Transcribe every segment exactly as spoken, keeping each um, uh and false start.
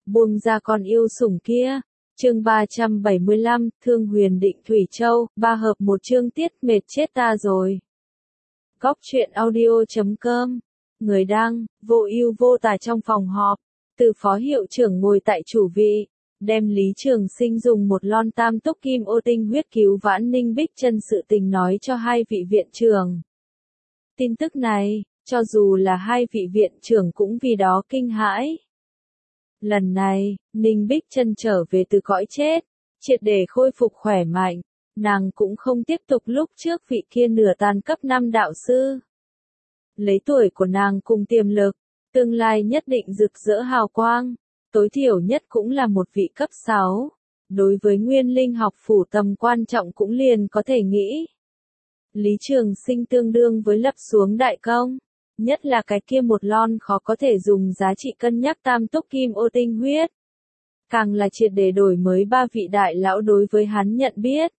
buông ra con yêu sủng kia. Chương ba trăm bảy mươi lăm, Thương Huyền Định Thủy Châu, ba hợp một chương tiết mệt chết ta rồi. Góc truyện audio chấm com. Người đăng, vô ưu vô tà trong phòng họp. Từ phó hiệu trưởng ngồi tại chủ vị, đem Lý Trường Sinh dùng một lon tam túc kim ô tinh huyết cứu vãn Ninh Bích Chân sự tình nói cho hai vị viện trưởng. Tin tức này, cho dù là hai vị viện trưởng cũng vì đó kinh hãi. Lần này, Ninh Bích Chân trở về từ cõi chết, triệt để khôi phục khỏe mạnh, nàng cũng không tiếp tục lúc trước vị kia nửa tàn cấp năm đạo sư. Lấy tuổi của nàng cùng tiềm lực, tương lai nhất định rực rỡ hào quang, tối thiểu nhất cũng là một vị cấp sáu. Đối với nguyên linh học phủ tầm quan trọng cũng liền có thể nghĩ. Lý Trường Sinh tương đương với lập xuống đại công, nhất là cái kia một lon khó có thể dùng giá trị cân nhắc tam túc kim ô tinh huyết. Càng là triệt để đổi mới ba vị đại lão đối với hắn nhận biết.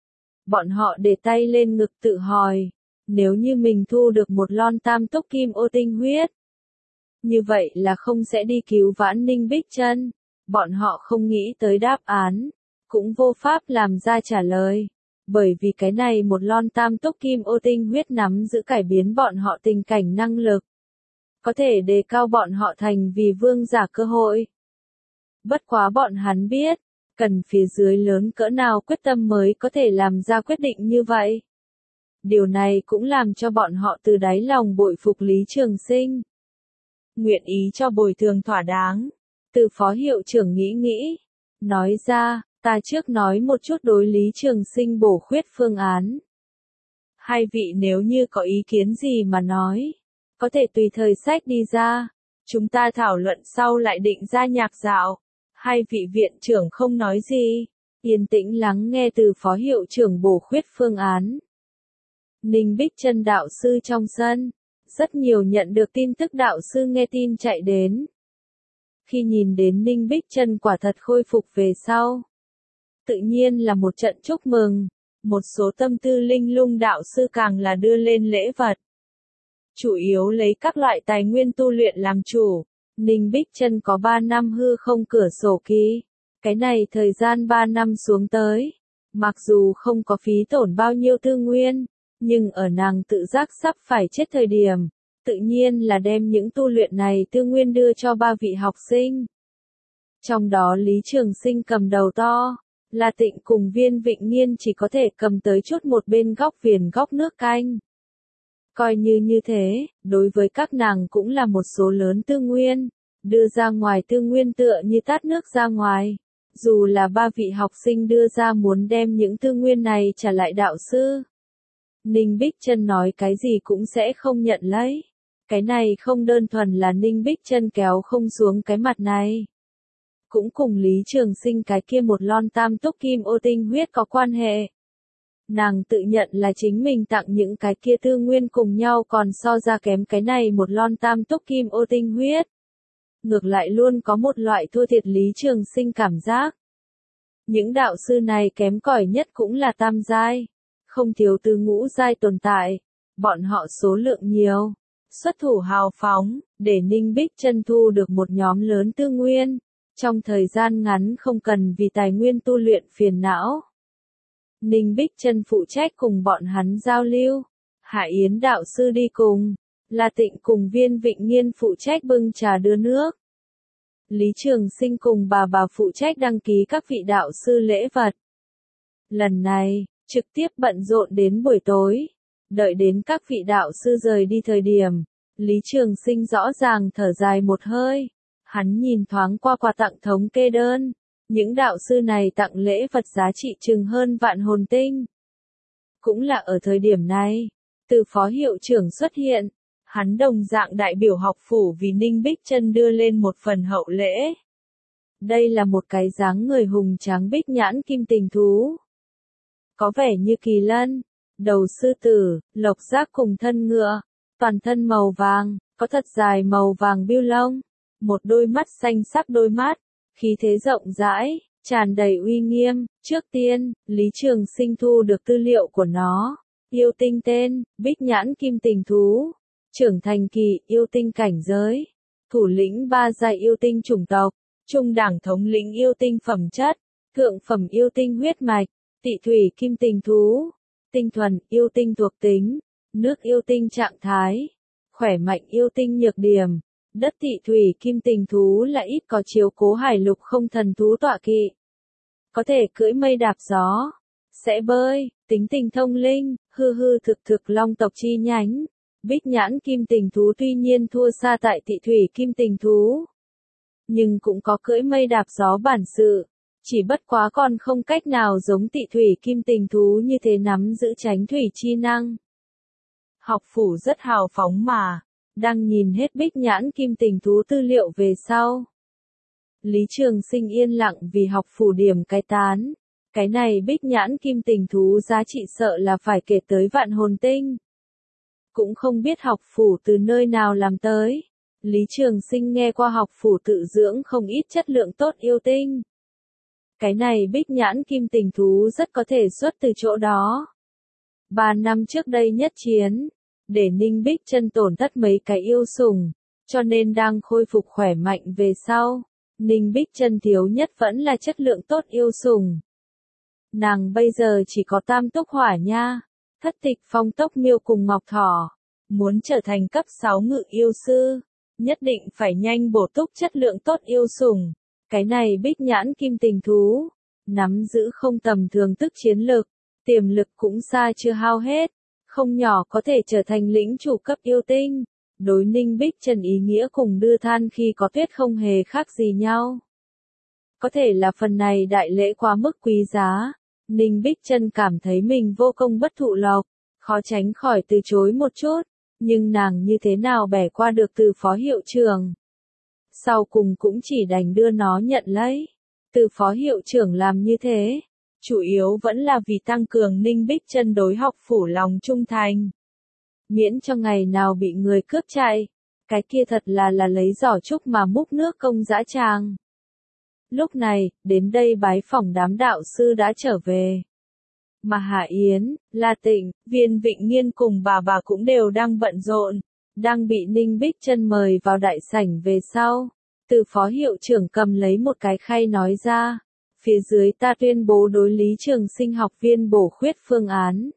Bọn họ để tay lên ngực tự hỏi, nếu như mình thu được một lon tam túc kim ô tinh huyết, như vậy là không sẽ đi cứu vãn Ninh Bích Chân. Bọn họ không nghĩ tới đáp án, cũng vô pháp làm ra trả lời. Bởi vì cái này một lon tam túc kim ô tinh huyết nắm giữ cải biến bọn họ tình cảnh năng lực. Có thể đề cao bọn họ thành vì vương giả cơ hội. Bất quá bọn hắn biết, cần phía dưới lớn cỡ nào quyết tâm mới có thể làm ra quyết định như vậy. Điều này cũng làm cho bọn họ từ đáy lòng bội phục Lý Trường Sinh. Nguyện ý cho bồi thường thỏa đáng. Từ phó hiệu trưởng nghĩ nghĩ, nói ra, ta trước nói một chút đối Lý Trường Sinh bổ khuyết phương án. Hai vị nếu như có ý kiến gì mà nói, có thể tùy thời sách đi ra, chúng ta thảo luận sau lại định ra nhạc dạo. Hai vị viện trưởng không nói gì, yên tĩnh lắng nghe từ phó hiệu trưởng bổ khuyết phương án. Ninh Bích Chân đạo sư trong sân, rất nhiều nhận được tin tức đạo sư nghe tin chạy đến. Khi nhìn đến Ninh Bích Chân quả thật khôi phục về sau, tự nhiên là một trận chúc mừng, một số tâm tư linh lung đạo sư càng là đưa lên lễ vật. Chủ yếu lấy các loại tài nguyên tu luyện làm chủ, Ninh Bích Chân có ba năm hư không cửa sổ ký, cái này thời gian ba năm xuống tới, mặc dù không có phí tổn bao nhiêu tư nguyên, nhưng ở nàng tự giác sắp phải chết thời điểm, tự nhiên là đem những tu luyện này tư nguyên đưa cho ba vị học sinh. Trong đó Lý Trường Sinh cầm đầu to, là Tịnh cùng Viên Vịnh Nghiên chỉ có thể cầm tới chút một bên góc viền góc nước canh. Coi như như thế, đối với các nàng cũng là một số lớn tư nguyên, đưa ra ngoài tư nguyên tựa như tát nước ra ngoài. Dù là ba vị học sinh đưa ra muốn đem những tư nguyên này trả lại đạo sư, Ninh Bích Chân nói cái gì cũng sẽ không nhận lấy. Cái này không đơn thuần là Ninh Bích Chân kéo không xuống cái mặt này. Cũng cùng Lý Trường Sinh cái kia một lon tam túc kim ô tinh huyết có quan hệ. Nàng tự nhận là chính mình tặng những cái kia tư nguyên cùng nhau còn so ra kém cái này một lon tam túc kim ô tinh huyết. Ngược lại luôn có một loại thua thiệt Lý Trường Sinh cảm giác. Những đạo sư này kém cỏi nhất cũng là tam giai, không thiếu từ ngũ giai tồn tại. Bọn họ số lượng nhiều, xuất thủ hào phóng, để Ninh Bích Chân thu được một nhóm lớn tư nguyên. Trong thời gian ngắn không cần vì tài nguyên tu luyện phiền não. Ninh Bích Chân phụ trách cùng bọn hắn giao lưu, Hạ Yến đạo sư đi cùng, là Tịnh cùng Viên Vịnh Nghiên phụ trách bưng trà đưa nước. Lý Trường Sinh cùng bà bà phụ trách đăng ký các vị đạo sư lễ vật. Lần này, trực tiếp bận rộn đến buổi tối, đợi đến các vị đạo sư rời đi thời điểm, Lý Trường Sinh rõ ràng thở dài một hơi. Hắn nhìn thoáng qua quà tặng thống kê đơn, những đạo sư này tặng lễ vật giá trị chừng hơn vạn hồn tinh. Cũng là ở thời điểm này, từ phó hiệu trưởng xuất hiện, hắn đồng dạng đại biểu học phủ vì Ninh Bích Chân đưa lên một phần hậu lễ. Đây là một cái dáng người hùng tráng bích nhãn kim tình thú. Có vẻ như kỳ lân, đầu sư tử, lộc giác cùng thân ngựa, toàn thân màu vàng, có thật dài màu vàng biêu lông. Một đôi mắt xanh sắc đôi mắt, khí thế rộng rãi, tràn đầy uy nghiêm. Trước tiên, Lý Trường Sinh thu được tư liệu của nó. Yêu tinh tên, bích nhãn kim tình thú. Trưởng thành kỳ, yêu tinh cảnh giới. Thủ lĩnh ba giai yêu tinh chủng tộc. trung đẳng thống lĩnh yêu tinh phẩm chất, thượng phẩm yêu tinh huyết mạch, tị thủy kim tình thú, tinh thuần yêu tinh thuộc tính, nước yêu tinh trạng thái, khỏe mạnh yêu tinh nhược điểm. Đất tị thủy kim tình thú là ít có chiếu cố hải lục không thần thú tọa kỵ. Có thể cưỡi mây đạp gió, sẽ bơi, tính tình thông linh, hư hư thực thực long tộc chi nhánh. Bích nhãn kim tình thú tuy nhiên thua xa tại tị thủy kim tình thú, nhưng cũng có cưỡi mây đạp gió bản sự, chỉ bất quá còn không cách nào giống tị thủy kim tình thú như thế nắm giữ tránh thủy chi năng. Học phủ rất hào phóng mà, đang nhìn hết bích nhãn kim tình thú tư liệu về sau. Lý Trường Sinh yên lặng vì học phủ điểm cái tán. Cái này bích nhãn kim tình thú giá trị sợ là phải kể tới vạn hồn tinh. Cũng không biết học phủ từ nơi nào làm tới. Lý Trường Sinh nghe qua học phủ tự dưỡng không ít chất lượng tốt yêu tinh. Cái này bích nhãn kim tình thú rất có thể xuất từ chỗ đó. Ba năm trước đây nhất chiến, để Ninh Bích Chân tổn thất mấy cái yêu sủng, cho nên đang khôi phục khỏe mạnh về sau. Ninh Bích Chân thiếu nhất vẫn là chất lượng tốt yêu sủng. Nàng bây giờ chỉ có tam túc hỏa nha, thất tịch phong tốc miêu cùng ngọc thỏ. Muốn trở thành cấp sáu ngự yêu sư, nhất định phải nhanh bổ túc chất lượng tốt yêu sủng. Cái này bích nhãn kim tình thú, nắm giữ không tầm thường tức chiến lực, tiềm lực cũng xa chưa hao hết, không nhỏ có thể trở thành lĩnh chủ cấp yêu tinh. Đối Ninh Bích Chân ý nghĩa cùng đưa than khi có tuyết không hề khác gì nhau. Có thể là phần này đại lễ quá mức quý giá, Ninh Bích Chân cảm thấy mình vô công bất thụ lộc, khó tránh khỏi từ chối một chút, nhưng nàng như thế nào bẻ qua được từ phó hiệu trưởng. Sau cùng cũng chỉ đành đưa nó nhận lấy. Từ phó hiệu trưởng làm như thế, chủ yếu vẫn là vì tăng cường Ninh Bích Chân đối học phủ lòng trung thành. Miễn cho ngày nào bị người cướp chạy, cái kia thật là là lấy giỏ trúc mà múc nước công dã tràng. Lúc này, đến đây bái phỏng đám đạo sư đã trở về. Mà Hạ Yến, La Tịnh, Viên Vịnh Nghiên cùng bà bà cũng đều đang bận rộn, đang bị Ninh Bích Chân mời vào đại sảnh về sau. Từ phó hiệu trưởng cầm lấy một cái khay nói ra, phía dưới ta tuyên bố đối Lý Trường Sinh học viên bổ khuyết phương án.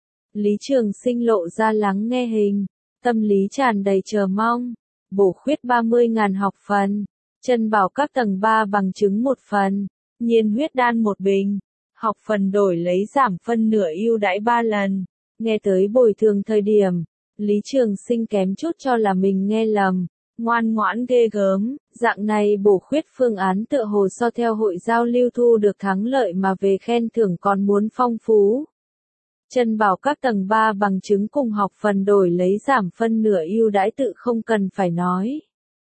Lý Trường Sinh lộ ra lắng nghe hình, tâm lý tràn đầy chờ mong, bổ khuyết ba mươi ngàn học phần, chân bảo các tầng ba bằng chứng một phần, nhiên huyết đan một bình, học phần đổi lấy giảm phân nửa ưu đãi ba lần. Nghe tới bồi thường thời điểm, Lý Trường Sinh kém chút cho là mình nghe lầm, ngoan ngoãn ghê gớm, dạng này bổ khuyết phương án tựa hồ so theo hội giao lưu thu được thắng lợi mà về khen thưởng còn muốn phong phú. Chân bảo các tầng ba bằng chứng cùng học phần đổi lấy giảm phân nửa ưu đãi tự không cần phải nói.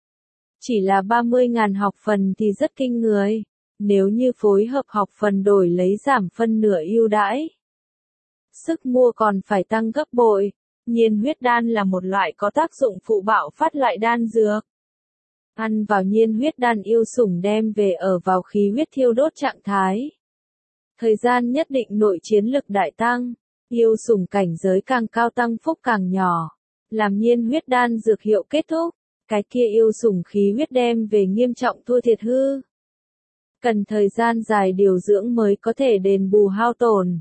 Chỉ là ba mươi ngàn học phần thì rất kinh người, nếu như phối hợp học phần đổi lấy giảm phân nửa ưu đãi, sức mua còn phải tăng gấp bội. Nhiên huyết đan là một loại có tác dụng phụ bạo phát loại đan dược. Ăn vào nhiên huyết đan yêu sủng đem về ở vào khí huyết thiêu đốt trạng thái. Thời gian nhất định nội chiến lực đại tăng, yêu sủng cảnh giới càng cao tăng phúc càng nhỏ. Làm nhiên huyết đan dược hiệu kết thúc, cái kia yêu sủng khí huyết đem về nghiêm trọng thua thiệt hư. Cần thời gian dài điều dưỡng mới có thể đền bù hao tổn.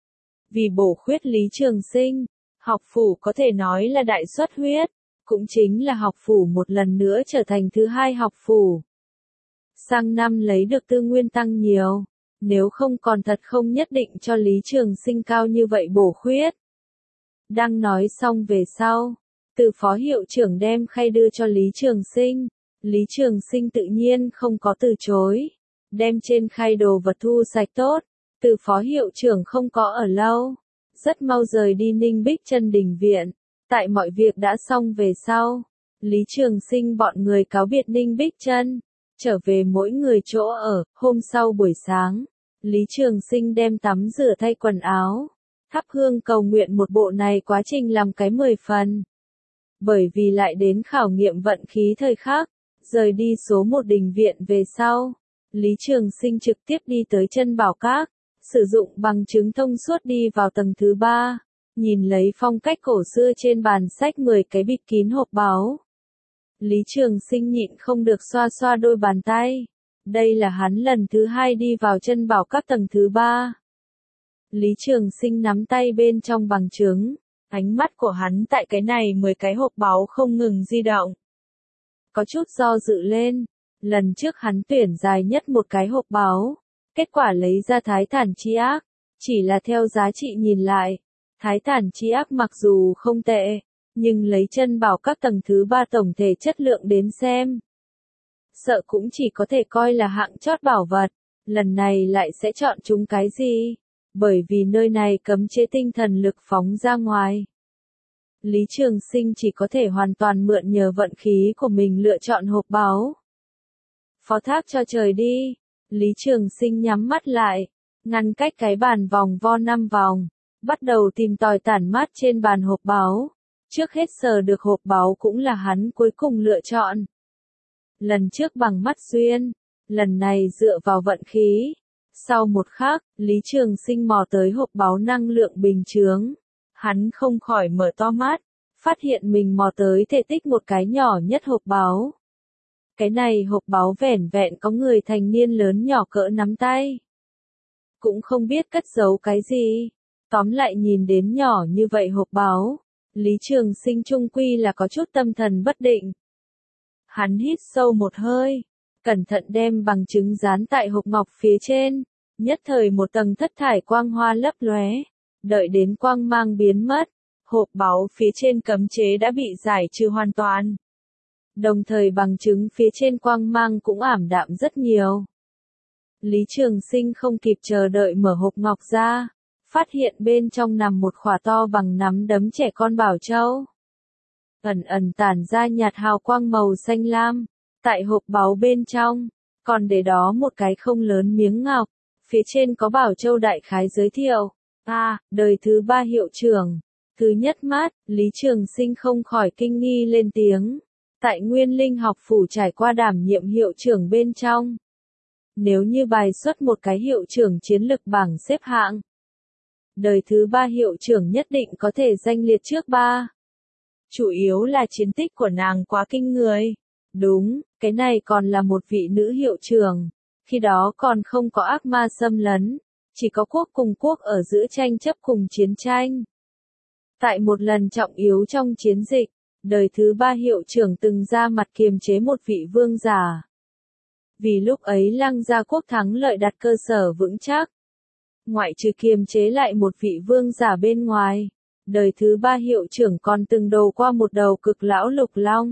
Vì bổ khuyết Lý Trường Sinh, học phủ có thể nói là đại xuất huyết, cũng chính là học phủ một lần nữa trở thành thứ hai học phủ. Sang năm lấy được tư nguyên tăng nhiều, nếu không còn thật không nhất định cho Lý Trường Sinh cao như vậy bổ khuyết. Đang nói xong về sau, từ phó hiệu trưởng đem khay đưa cho Lý Trường Sinh, Lý Trường Sinh tự nhiên không có từ chối, đem trên khay đồ vật thu sạch tốt, từ phó hiệu trưởng không có ở lâu. Rất mau rời đi Ninh Bích Chân đình viện, tại mọi việc đã xong về sau, Lý Trường Sinh bọn người cáo biệt Ninh Bích Chân, trở về mỗi người chỗ ở. Hôm sau buổi sáng, Lý Trường Sinh đem tắm rửa thay quần áo, thắp hương cầu nguyện một bộ này quá trình làm cái mười phần. Bởi vì lại đến khảo nghiệm vận khí thời khắc, rời đi số một đình viện về sau, Lý Trường Sinh trực tiếp đi tới chân bảo các. Sử dụng bằng chứng thông suốt đi vào tầng thứ ba, nhìn lấy phong cách cổ xưa trên bàn sách mười cái bịt kín hộp báu. Lý Trường Sinh nhịn không được xoa xoa đôi bàn tay, Đây là hắn lần thứ hai đi vào chân bảo các tầng thứ ba. Lý Trường Sinh nắm tay bên trong bằng chứng, ánh mắt của hắn tại cái này mười cái hộp báu không ngừng di động. Có chút do dự lên, lần trước hắn tuyển dài nhất một cái hộp báu, kết quả lấy ra Thái Thản Chi Ác, chỉ là theo giá trị nhìn lại, Thái Thản Chi Ác mặc dù không tệ, nhưng lấy chân bảo các tầng thứ ba tổng thể chất lượng đến xem, sợ cũng chỉ có thể coi là hạng chót bảo vật, lần này lại sẽ chọn chúng cái gì? Bởi vì nơi này cấm chế tinh thần lực phóng ra ngoài. Lý Trường Sinh chỉ có thể hoàn toàn mượn nhờ vận khí của mình lựa chọn hộp báu. Phó thác cho trời đi, Lý Trường Sinh nhắm mắt lại, ngăn cách cái bàn vòng vo năm vòng, bắt đầu tìm tòi tản mát trên bàn hộp báu. Trước hết sờ được hộp báu cũng là hắn cuối cùng lựa chọn. Lần trước bằng mắt duyên, lần này dựa vào vận khí. Sau một khắc, Lý Trường Sinh mò tới hộp báu năng lượng bình chướng. Hắn không khỏi mở to mắt, phát hiện mình mò tới thể tích một cái nhỏ nhất hộp báu. Cái này hộp báu vẻn vẹn có người thành niên lớn nhỏ cỡ nắm tay. Cũng không biết cất giấu cái gì. Tóm lại nhìn đến nhỏ như vậy hộp báu, Lý Trường Sinh chung quy là có chút tâm thần bất định. Hắn hít sâu một hơi, cẩn thận đem bằng chứng dán tại hộp ngọc phía trên, nhất thời một tầng thất thải quang hoa lấp lóe, đợi đến quang mang biến mất, hộp báu phía trên cấm chế đã bị giải trừ hoàn toàn. Đồng thời bằng chứng phía trên quang mang cũng ảm đạm rất nhiều. Lý Trường Sinh không kịp chờ đợi mở hộp ngọc ra, phát hiện bên trong nằm một khỏa to bằng nắm đấm trẻ con bảo châu. Ẩn ẩn tản ra nhạt hào quang màu xanh lam, tại hộp báu bên trong, còn để đó một cái không lớn miếng ngọc, phía trên có bảo châu đại khái giới thiệu. A, à, đời thứ ba hiệu trưởng. Thứ nhất mắt, Lý Trường Sinh không khỏi kinh nghi lên tiếng. Tại Nguyên Linh học phủ trải qua đảm nhiệm hiệu trưởng bên trong. Nếu như bài xuất một cái hiệu trưởng chiến lực bảng xếp hạng, đời thứ ba hiệu trưởng nhất định có thể danh liệt trước ba. Chủ yếu là chiến tích của nàng quá kinh người. Đúng, cái này còn là một vị nữ hiệu trưởng. Khi đó còn không có ác ma xâm lấn, chỉ có quốc cùng quốc ở giữa tranh chấp cùng chiến tranh. Tại một lần trọng yếu trong chiến dịch, đời thứ ba hiệu trưởng từng ra mặt kiềm chế một vị vương giả. Vì lúc ấy Lăng Gia quốc thắng lợi đặt cơ sở vững chắc. Ngoại trừ kiềm chế lại một vị vương giả bên ngoài, đời thứ ba hiệu trưởng còn từng đầu qua một đầu cực lão lục long.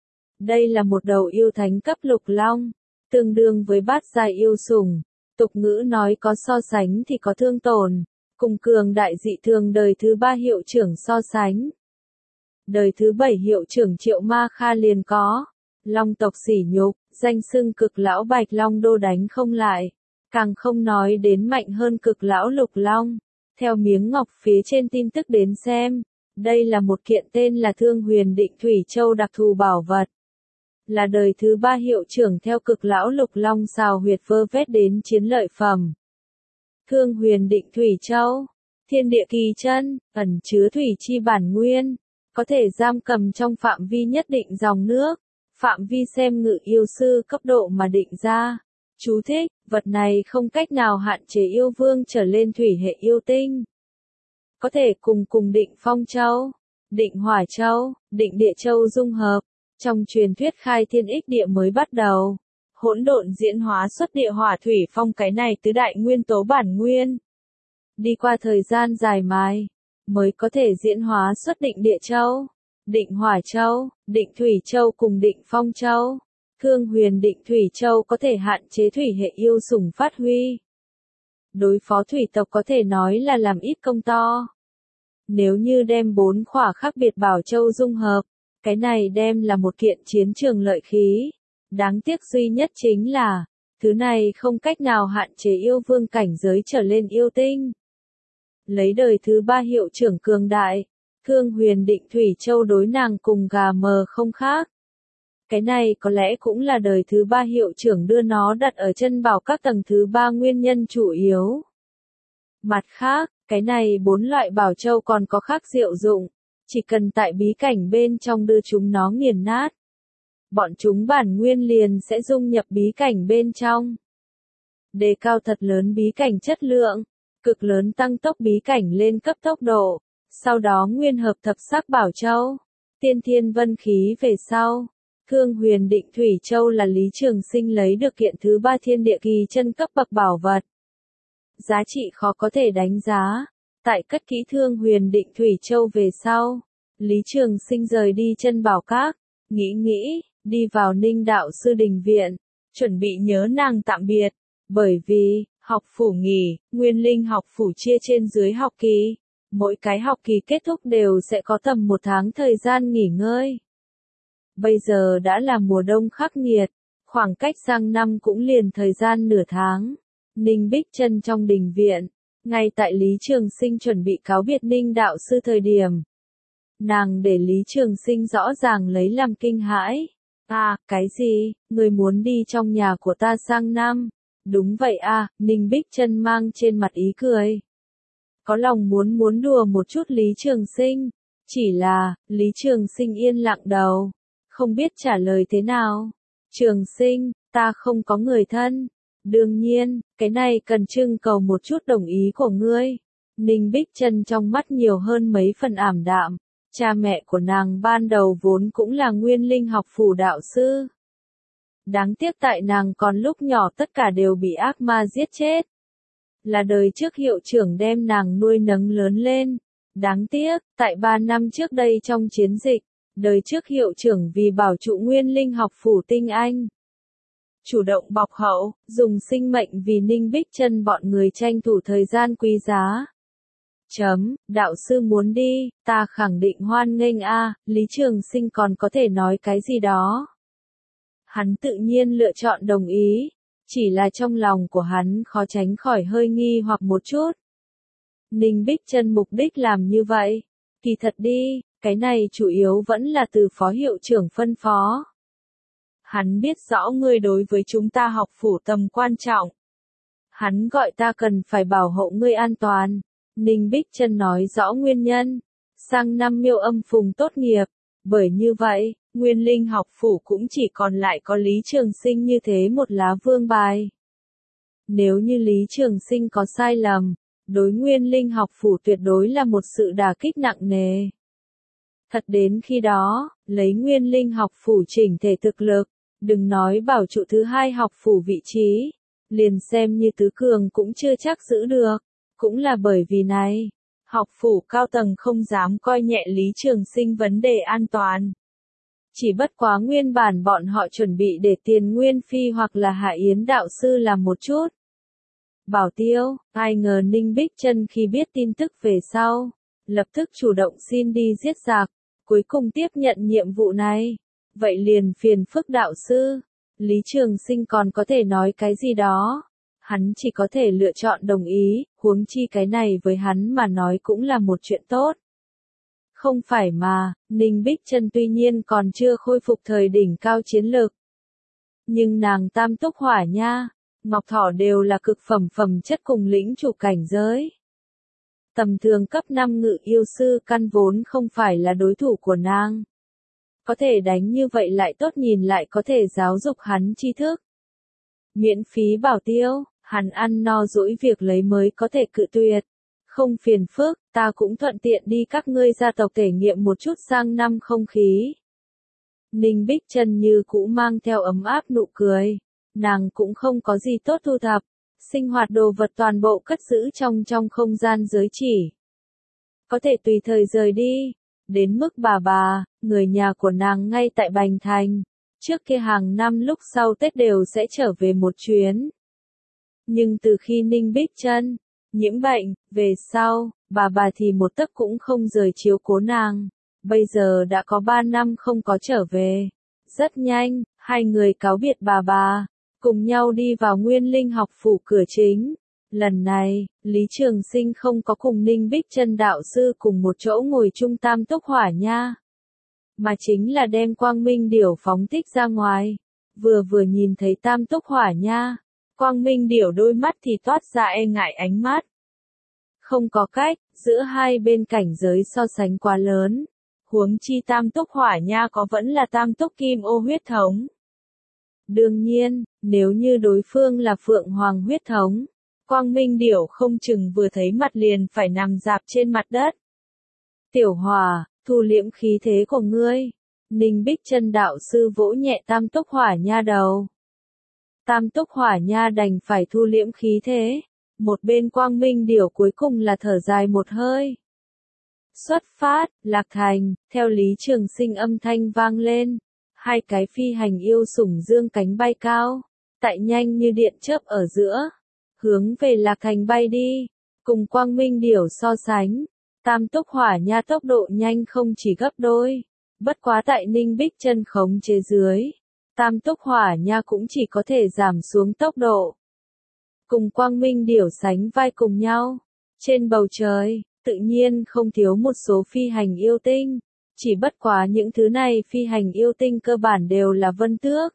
Đây là một đầu yêu thánh cấp lục long, tương đương với bát giai yêu sủng. Tục ngữ nói có so sánh thì có thương tổn, cùng cường đại dị thường đời thứ ba hiệu trưởng so sánh. Đời thứ bảy hiệu trưởng Triệu Ma Kha liền có, long tộc sỉ nhục, danh xưng cực lão bạch long đô đánh không lại, càng không nói đến mạnh hơn cực lão lục long. Theo miếng ngọc phía trên tin tức đến xem, đây là một kiện tên là Thương Huyền Định Thủy Châu đặc thù bảo vật. Là đời thứ ba hiệu trưởng theo cực lão lục long xào huyệt vơ vét đến chiến lợi phẩm. Thương Huyền Định Thủy Châu, thiên địa kỳ chân, ẩn chứa thủy chi bản nguyên, có thể giam cầm trong phạm vi nhất định dòng nước, phạm vi xem ngự yêu sư cấp độ mà định ra. Chú thích, vật này không cách nào hạn chế yêu vương trở lên thủy hệ yêu tinh. Có thể cùng cùng định phong châu, định hỏa châu, định địa châu dung hợp. Trong truyền thuyết khai thiên ích địa mới bắt đầu, hỗn độn diễn hóa xuất địa hỏa thủy phong cái này tứ đại nguyên tố bản nguyên. Đi qua thời gian dài mài, mới có thể diễn hóa xuất định địa châu, định hỏa châu, định thủy châu cùng định phong châu. Thương Huyền Định Thủy Châu có thể hạn chế thủy hệ yêu sủng phát huy. Đối phó thủy tộc có thể nói là làm ít công to. Nếu như đem bốn khỏa khác biệt bảo châu dung hợp, cái này đem là một kiện chiến trường lợi khí. Đáng tiếc duy nhất chính là, thứ này không cách nào hạn chế yêu vương cảnh giới trở lên yêu tinh. Lấy đời thứ ba hiệu trưởng cường đại, Thương Huyền Định Thủy Châu đối nàng cùng gà mờ không khác. Cái này có lẽ cũng là đời thứ ba hiệu trưởng đưa nó đặt ở chân bảo các tầng thứ ba nguyên nhân chủ yếu. Mặt khác, cái này bốn loại bảo châu còn có khác diệu dụng, chỉ cần tại bí cảnh bên trong đưa chúng nó nghiền nát. bọn chúng bản nguyên liền sẽ dung nhập bí cảnh bên trong. Đề cao thật lớn bí cảnh chất lượng, cực lớn tăng tốc bí cảnh lên cấp tốc độ, sau đó nguyên hợp thập sắc bảo châu, tiên thiên vân khí về sau. Thương Huyền Định Thủy Châu là Lý Trường Sinh lấy được kiện thứ ba thiên địa kỳ chân cấp bậc bảo vật. Giá trị khó có thể đánh giá. Tại cất kỹ Thương Huyền Định Thủy Châu về sau, Lý Trường Sinh rời đi Chân Bảo Các, nghĩ nghĩ, đi vào Ninh đạo sư đình viện, chuẩn bị nhớ nàng tạm biệt, bởi vì, học phủ nghỉ, Nguyên Linh học phủ chia trên dưới học kỳ, mỗi cái học kỳ kết thúc đều sẽ có tầm một tháng thời gian nghỉ ngơi. Bây giờ đã là mùa đông khắc nghiệt, khoảng cách sang năm cũng liền thời gian nửa tháng. Ninh Bích Chân trong đình viện, ngay tại Lý Trường Sinh chuẩn bị cáo biệt Ninh đạo sư thời điểm. Nàng để Lý Trường Sinh rõ ràng lấy làm kinh hãi. À, cái gì, người muốn đi trong nhà của ta sang năm? Đúng vậy à, Ninh Bích Chân mang trên mặt ý cười. Có lòng muốn muốn đùa một chút Lý Trường Sinh, chỉ là, Lý Trường Sinh yên lặng đầu, không biết trả lời thế nào. Trường Sinh, ta không có người thân. Đương nhiên, cái này cần trưng cầu một chút đồng ý của ngươi. Ninh Bích Chân trong mắt nhiều hơn mấy phần ảm đạm. Cha mẹ của nàng ban đầu vốn cũng là Nguyên Linh học phủ đạo sư. Đáng tiếc tại nàng còn lúc nhỏ tất cả đều bị ác ma giết chết. Là đời trước hiệu trưởng đem nàng nuôi nấng lớn lên. Đáng tiếc, tại ba năm trước đây trong chiến dịch, đời trước hiệu trưởng vì bảo trụ Nguyên Linh học phủ tinh anh, chủ động bọc hậu, dùng sinh mệnh vì Ninh Bích Chân bọn người tranh thủ thời gian quý giá. Chấm, đạo sư muốn đi, ta khẳng định hoan nghênh a. Lý Trường Sinh còn có thể nói cái gì đó. Hắn tự nhiên lựa chọn đồng ý, chỉ là trong lòng của hắn khó tránh khỏi hơi nghi hoặc một chút. Ninh Bích Chân mục đích làm như vậy, kỳ thật đi, cái này chủ yếu vẫn là từ phó hiệu trưởng phân phó. Hắn biết rõ ngươi đối với chúng ta học phủ tầm quan trọng. Hắn gọi ta cần phải bảo hộ ngươi an toàn. Ninh Bích Chân nói rõ nguyên nhân. Sang năm Miêu Âm Phùng tốt nghiệp. Bởi như vậy, Nguyên Linh học phủ cũng chỉ còn lại có Lý Trường Sinh như thế một lá vương bài. Nếu như Lý Trường Sinh có sai lầm, đối Nguyên Linh học phủ tuyệt đối là một sự đả kích nặng nề. Thật đến khi đó, lấy Nguyên Linh học phủ chỉnh thể thực lực, đừng nói bảo trụ thứ hai học phủ vị trí, liền xem như tứ cường cũng chưa chắc giữ được. Cũng là bởi vì này, học phủ cao tầng không dám coi nhẹ Lý Trường Sinh vấn đề an toàn. Chỉ bất quá nguyên bản bọn họ chuẩn bị để Tiền Nguyên Phi hoặc là Hạ Yến đạo sư làm một chút. Bảo tiêu, ai ngờ Ninh Bích Chân khi biết tin tức về sau, lập tức chủ động xin đi giết giặc, cuối cùng tiếp nhận nhiệm vụ này. Vậy liền phiền phức đạo sư. Lý Trường Sinh còn có thể nói cái gì đó. Hắn chỉ có thể lựa chọn đồng ý, huống chi cái này với hắn mà nói cũng là một chuyện tốt. Không phải mà, Ninh Bích Chân tuy nhiên còn chưa khôi phục thời đỉnh cao chiến lực. Nhưng nàng tam túc hỏa nha, ngọc thỏ đều là cực phẩm phẩm chất cùng lĩnh chủ cảnh giới. Tầm thường cấp năm ngự yêu sư căn vốn không phải là đối thủ của nàng. Có thể đánh như vậy lại tốt nhìn lại có thể giáo dục hắn tri thức. Miễn phí bảo tiêu, hắn ăn no dỗi việc lấy mới có thể cự tuyệt. Không phiền phức, ta cũng thuận tiện đi các ngươi gia tộc thể nghiệm một chút sang năm không khí. Ninh Bích Chân như cũ mang theo ấm áp nụ cười. Nàng cũng không có gì tốt thu thập. Sinh hoạt đồ vật toàn bộ cất giữ trong trong không gian giới chỉ. Có thể tùy thời rời đi. Đến mức bà bà, người nhà của nàng ngay tại Bành Thành. Trước kia hàng năm lúc sau Tết đều sẽ trở về một chuyến. Nhưng từ khi Ninh Bích Chân nhiễm bệnh, về sau, bà bà thì một tấc cũng không rời chiếu cố nàng. Bây giờ đã có ba năm không có trở về. Rất nhanh, hai người cáo biệt bà bà, cùng nhau đi vào Nguyên Linh học phủ cửa chính. Lần này, Lý Trường Sinh không có cùng Ninh Bích Chân đạo sư cùng một chỗ ngồi chung tam túc hỏa nha. Mà chính là đem quang minh điểu phóng thích ra ngoài. Vừa vừa nhìn thấy tam túc hỏa nha. Quang minh điểu đôi mắt thì toát ra e ngại ánh mắt. Không có cách, giữa hai bên cảnh giới so sánh quá lớn. Huống chi tam túc hỏa nha có vẫn là tam túc kim ô huyết thống. Đương nhiên, nếu như đối phương là phượng hoàng huyết thống, Quang Minh Điểu không chừng vừa thấy mặt liền phải nằm rạp trên mặt đất. Tiểu Hòa, thu liễm khí thế của ngươi. Ninh Bích Chân đạo sư vỗ nhẹ tam túc hỏa nha đầu. Tam túc hỏa nha đành phải thu liễm khí thế. Một bên Quang Minh Điểu cuối cùng là thở dài một hơi. Xuất phát, Lạc Thành, theo Lý Trường Sinh âm thanh vang lên. Hai cái phi hành yêu sủng dương cánh bay cao, tại nhanh như điện chớp ở giữa, hướng về Lạc Thành bay đi. Cùng Quang Minh Điểu so sánh, tam túc hỏa nha tốc độ nhanh không chỉ gấp đôi. Bất quá tại Ninh Bích Chân khống chế dưới, tam túc hỏa nha cũng chỉ có thể giảm xuống tốc độ. Cùng Quang Minh Điểu sánh vai cùng nhau, trên bầu trời, tự nhiên không thiếu một số phi hành yêu tinh. Chỉ bất quá những thứ này phi hành yêu tinh cơ bản đều là vân tước.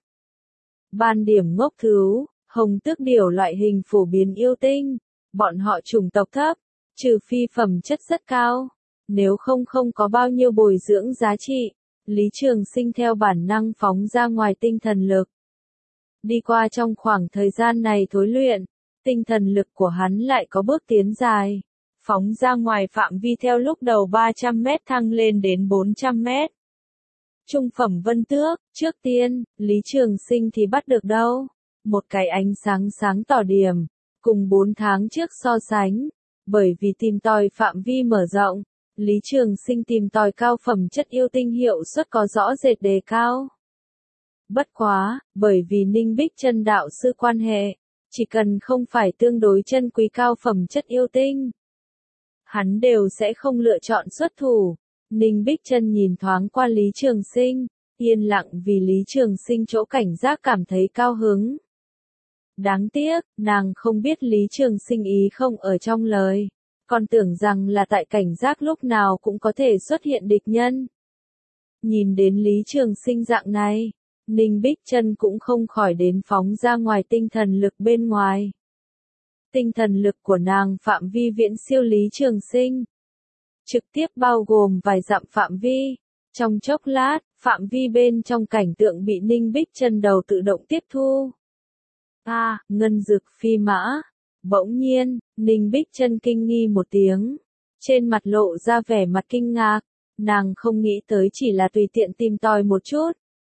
Ban điểm ngốc thứu, hồng tước điểu loại hình phổ biến yêu tinh, bọn họ chủng tộc thấp, trừ phi phẩm chất rất cao, nếu không không có bao nhiêu bồi dưỡng giá trị. Lý Trường Sinh theo bản năng phóng ra ngoài tinh thần lực. Đi qua trong khoảng thời gian này thối luyện, tinh thần lực của hắn lại có bước tiến dài. Phóng ra ngoài phạm vi theo lúc đầu ba trăm mét thăng lên đến bốn trăm mét. Trung phẩm vân tước, trước tiên, Lý Trường Sinh thì bắt được đâu? Một cái ánh sáng sáng tỏ điểm, cùng bốn tháng trước so sánh. Bởi vì tìm tòi phạm vi mở rộng, Lý Trường Sinh tìm tòi cao phẩm chất yêu tinh hiệu suất có rõ rệt đề cao. Bất quá, bởi vì Ninh Bích Chân đạo sư quan hệ, chỉ cần không phải tương đối chân quý cao phẩm chất yêu tinh, hắn đều sẽ không lựa chọn xuất thủ. Ninh Bích Chân nhìn thoáng qua Lý Trường Sinh, yên lặng vì Lý Trường Sinh chỗ cảnh giác cảm thấy cao hứng. Đáng tiếc, nàng không biết Lý Trường Sinh ý không ở trong lời, còn tưởng rằng là tại cảnh giác lúc nào cũng có thể xuất hiện địch nhân. Nhìn đến Lý Trường Sinh dạng này, Ninh Bích Chân cũng không khỏi đến phóng ra ngoài tinh thần lực bên ngoài. Tinh thần lực của nàng phạm vi viễn siêu Lý Trường Sinh, trực tiếp bao gồm vài dặm phạm vi. Trong chốc lát, phạm vi bên trong cảnh tượng bị Ninh Bích Chân đầu tự động tiếp thu. A, à, ngân dực phi mã. Bỗng nhiên, Ninh Bích Chân kinh nghi một tiếng, trên mặt lộ ra vẻ mặt kinh ngạc. Nàng không nghĩ tới chỉ là tùy tiện tìm tòi một chút,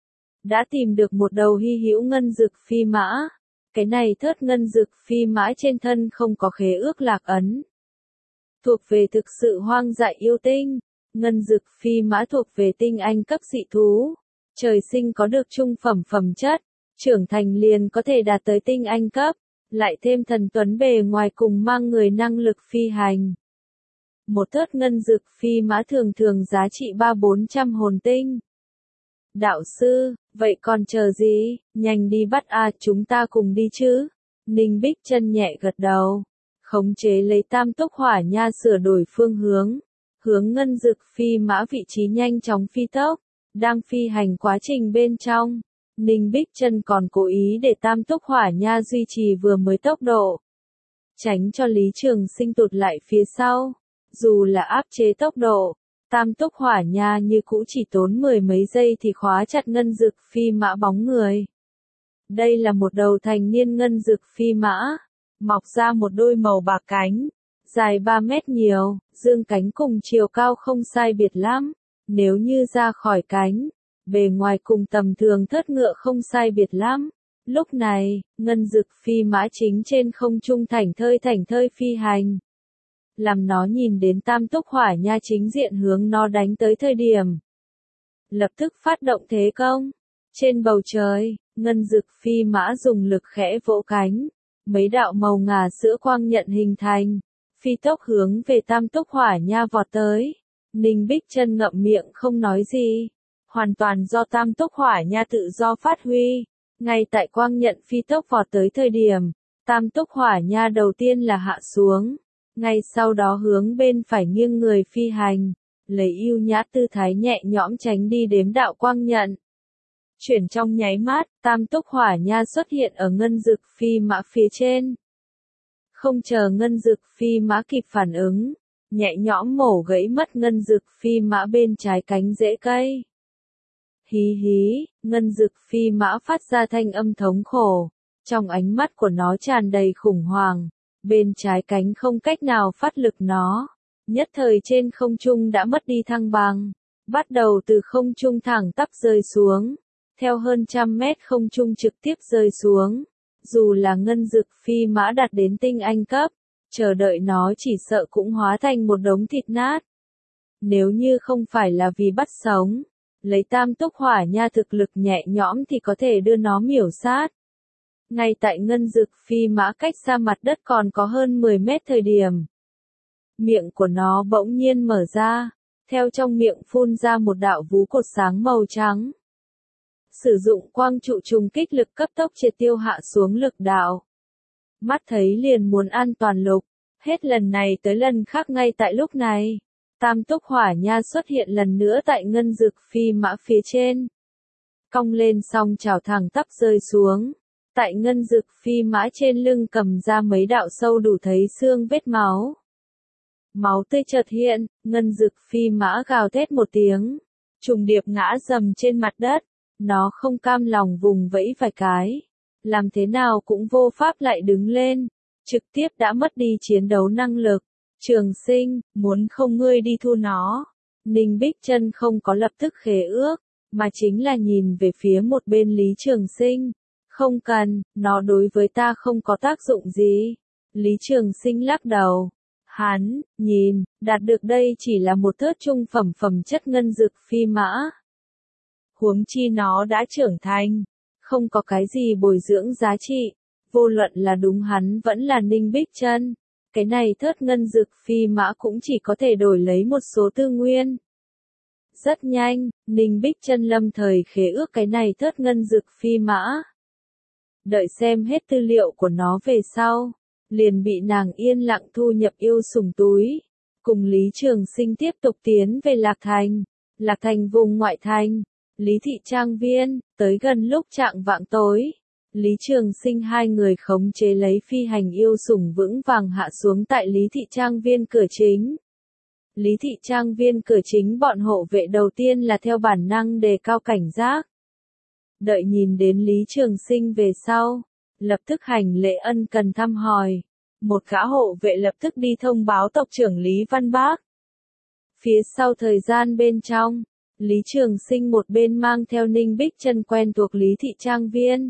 đã tìm được một đầu hy hữu ngân dực phi mã. Cái này thớt ngân dực phi mã trên thân không có khế ước lạc ấn, thuộc về thực sự hoang dại yêu tinh. Ngân dực phi mã thuộc về tinh anh cấp dị thú, trời sinh có được trung phẩm phẩm chất, trưởng thành liền có thể đạt tới tinh anh cấp, lại thêm thần tuấn bề ngoài cùng mang người năng lực phi hành. Một thớt ngân dực phi mã thường thường giá trị ba bốn trăm hồn tinh. Đạo sư, vậy còn chờ gì, nhanh đi bắt a, à, chúng ta cùng đi chứ. Ninh Bích Chân nhẹ gật đầu, khống chế lấy tam túc hỏa nha sửa đổi phương hướng, hướng ngân dực phi mã vị trí nhanh chóng phi tốc. Đang phi hành quá trình bên trong, Ninh Bích Chân còn cố ý để tam túc hỏa nha duy trì vừa mới tốc độ, tránh cho Lý Trường Sinh tụt lại phía sau. Dù là áp chế tốc độ, tam túc hỏa nha như cũ chỉ tốn mười mấy giây thì khóa chặt ngân dực phi mã bóng người. Đây là một đầu thành niên ngân dực phi mã, mọc ra một đôi màu bạc cánh, dài ba mét nhiều, dương cánh cùng chiều cao không sai biệt lắm. Nếu như ra khỏi cánh, bề ngoài cùng tầm thường thớt ngựa không sai biệt lắm. Lúc này, ngân dực phi mã chính trên không trung thảnh thơi thảnh thơi phi hành. Làm nó nhìn đến tam túc hỏa nha chính diện hướng nó đánh tới thời điểm, lập tức phát động thế công. Trên bầu trời, ngân dực phi mã dùng lực khẽ vỗ cánh, mấy đạo màu ngà sữa quang nhận hình thành, phi tốc hướng về tam túc hỏa nha vọt tới. Ninh Bích Chân ngậm miệng không nói gì, hoàn toàn do tam túc hỏa nha tự do phát huy. Ngay tại quang nhận phi tốc vọt tới thời điểm, tam túc hỏa nha đầu tiên là hạ xuống, ngay sau đó hướng bên phải nghiêng người phi hành, lấy ưu nhã tư thái nhẹ nhõm tránh đi đếm đạo quang nhận. Chuyển trong nháy mắt, tam túc hỏa nha xuất hiện ở ngân dực phi mã phía trên. Không chờ ngân dực phi mã kịp phản ứng, nhẹ nhõm mổ gãy mất ngân dực phi mã bên trái cánh rễ cây. Hí hí, ngân dực phi mã phát ra thanh âm thống khổ, trong ánh mắt của nó tràn đầy khủng hoảng, bên trái cánh không cách nào phát lực nó, nhất thời trên không trung đã mất đi thăng bằng, bắt đầu từ không trung thẳng tắp rơi xuống, theo hơn trăm mét không trung trực tiếp rơi xuống, dù là ngân dực phi mã đạt đến tinh anh cấp, chờ đợi nó chỉ sợ cũng hóa thành một đống thịt nát. Nếu như không phải là vì bắt sống, lấy tam túc hỏa nha thực lực nhẹ nhõm thì có thể đưa nó miểu sát. Ngay tại ngân dực phi mã cách xa mặt đất còn có hơn mười mét thời điểm. Miệng của nó bỗng nhiên mở ra, theo trong miệng phun ra một đạo vú cột sáng màu trắng. Sử dụng quang trụ trùng kích lực cấp tốc triệt tiêu hạ xuống lực đạo. Mắt thấy liền muốn an toàn lục, hết lần này tới lần khác ngay tại lúc này. Tam túc hỏa nha xuất hiện lần nữa tại ngân dực phi mã phía trên. Cong lên xong chảo thẳng tắp rơi xuống. Tại ngân dực phi mã trên lưng cầm ra mấy đạo sâu đủ thấy xương vết máu. Máu tươi chợt hiện, ngân dực phi mã gào thét một tiếng. Trùng điệp ngã dầm trên mặt đất. Nó không cam lòng vùng vẫy vài cái. Làm thế nào cũng vô pháp lại đứng lên. Trực tiếp đã mất đi chiến đấu năng lực. Trường Sinh, muốn không ngươi đi thu nó. Ninh Bích Chân không có lập tức khế ước, mà chính là nhìn về phía một bên Lý Trường Sinh. Không cần, nó đối với ta không có tác dụng gì. Lý Trường Sinh lắc đầu. Hắn, nhìn, đạt được đây chỉ là một thớt trung phẩm phẩm chất ngân dực phi mã. Huống chi nó đã trưởng thành, không có cái gì bồi dưỡng giá trị, vô luận là đúng hắn vẫn là Ninh Bích Chân. Cái này thớt ngân dực phi mã cũng chỉ có thể đổi lấy một số tư nguyên. Rất nhanh, Ninh Bích Chân lâm thời khế ước cái này thớt ngân dực phi mã. Đợi xem hết tư liệu của nó về sau, liền bị nàng yên lặng thu nhập yêu sủng túi. Cùng Lý Trường Sinh tiếp tục tiến về Lạc Thành, Lạc Thành vùng ngoại thành, Lý Thị Trang Viên, tới gần lúc chạng vạng tối. Lý Trường Sinh hai người khống chế lấy phi hành yêu sủng vững vàng hạ xuống tại Lý Thị Trang Viên cửa chính. Lý Thị Trang Viên cửa chính bọn hộ vệ đầu tiên là theo bản năng đề cao cảnh giác. Đợi nhìn đến Lý Trường Sinh về sau, lập tức hành lễ ân cần thăm hỏi. Một gã hộ vệ lập tức đi thông báo tộc trưởng Lý Văn Bác. Phía sau thời gian bên trong, Lý Trường Sinh một bên mang theo Ninh Bích Chân quen thuộc Lý Thị Trang Viên.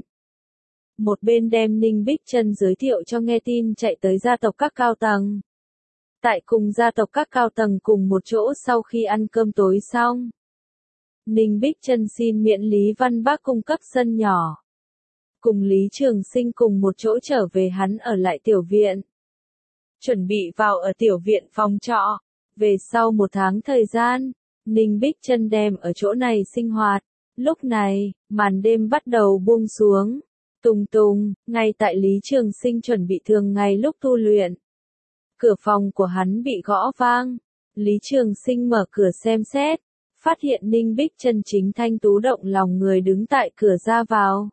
Một bên đem Ninh Bích Chân giới thiệu cho nghe tin chạy tới gia tộc các cao tầng. Tại cùng gia tộc các cao tầng cùng một chỗ sau khi ăn cơm tối xong. Ninh Bích Chân xin miễn Lý Văn Bác cung cấp sân nhỏ. Cùng Lý Trường Sinh cùng một chỗ trở về hắn ở lại tiểu viện. Chuẩn bị vào ở tiểu viện phòng trọ. Về sau một tháng thời gian, Ninh Bích Chân đem ở chỗ này sinh hoạt. Lúc này, màn đêm bắt đầu buông xuống. Tùng tùng, ngay tại Lý Trường Sinh chuẩn bị thường ngày lúc tu luyện. Cửa phòng của hắn bị gõ vang. Lý Trường Sinh mở cửa xem xét. Phát hiện Ninh Bích Chân chính thanh tú động lòng người đứng tại cửa ra vào.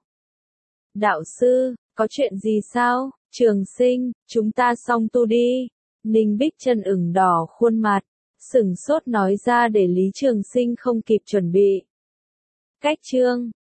Đạo sư, có chuyện gì sao? Trường Sinh, chúng ta xong tu đi. Ninh Bích Chân ửng đỏ khuôn mặt, sửng sốt nói ra để Lý Trường Sinh không kịp chuẩn bị. Cách chương